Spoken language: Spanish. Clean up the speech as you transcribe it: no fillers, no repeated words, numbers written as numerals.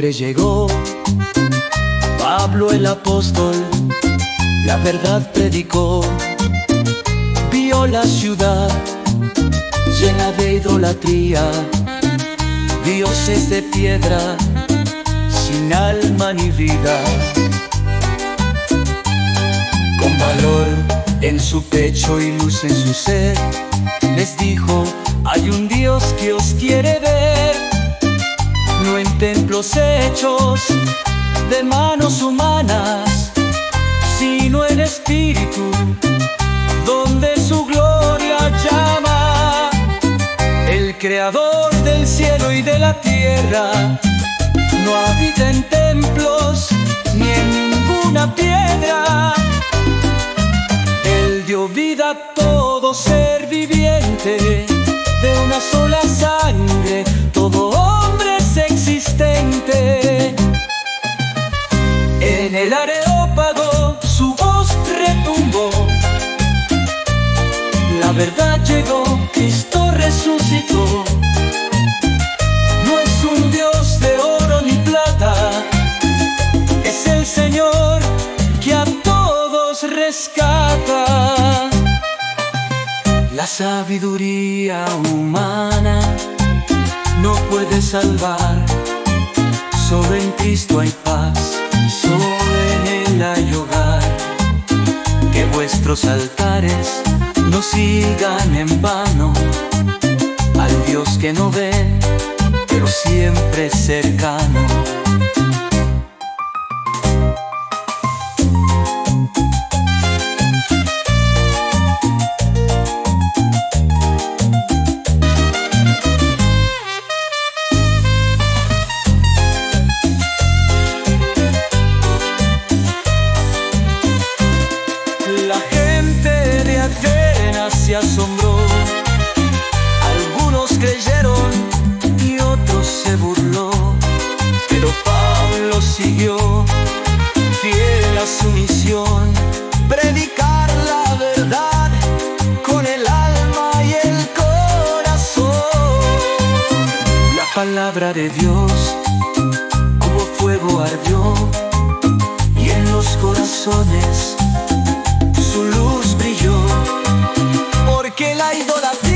libre llegó Pablo el apóstol, la verdad predicó. Vio la ciudad llena de idolatría, dioses de piedra sin alma ni vida. Con valor en su pecho y luz en su ser, les dijo: hay un Dios que os quiere ver, no en templos hechos de manos humanas, sino en espíritu, donde su gloria llama. El creador del cielo y de la tierra no habita en templos ni en ninguna piedra. Él dio vida a todo ser viviente, de una sola sangre, todo hombre es existente. En el Areópago su voz retumbó, la verdad llegó, Cristo resucitó. No es un Dios de oro ni plata, es el Señor que a todos rescata. La sabiduría humana no puede salvar, solo en Cristo hay paz, solo en Él hay hogar. Que vuestros altares no sigan en vano al Dios que no ve, pero siempre es cercano. La gente de Atenas se asombró, algunos creyeron y otros se burló, pero Pablo siguió fiel a su misión: predicar la verdad con el alma y el corazón. La palabra de Dios como fuego ardió, y en los corazones su luz brilló, porque la idolatría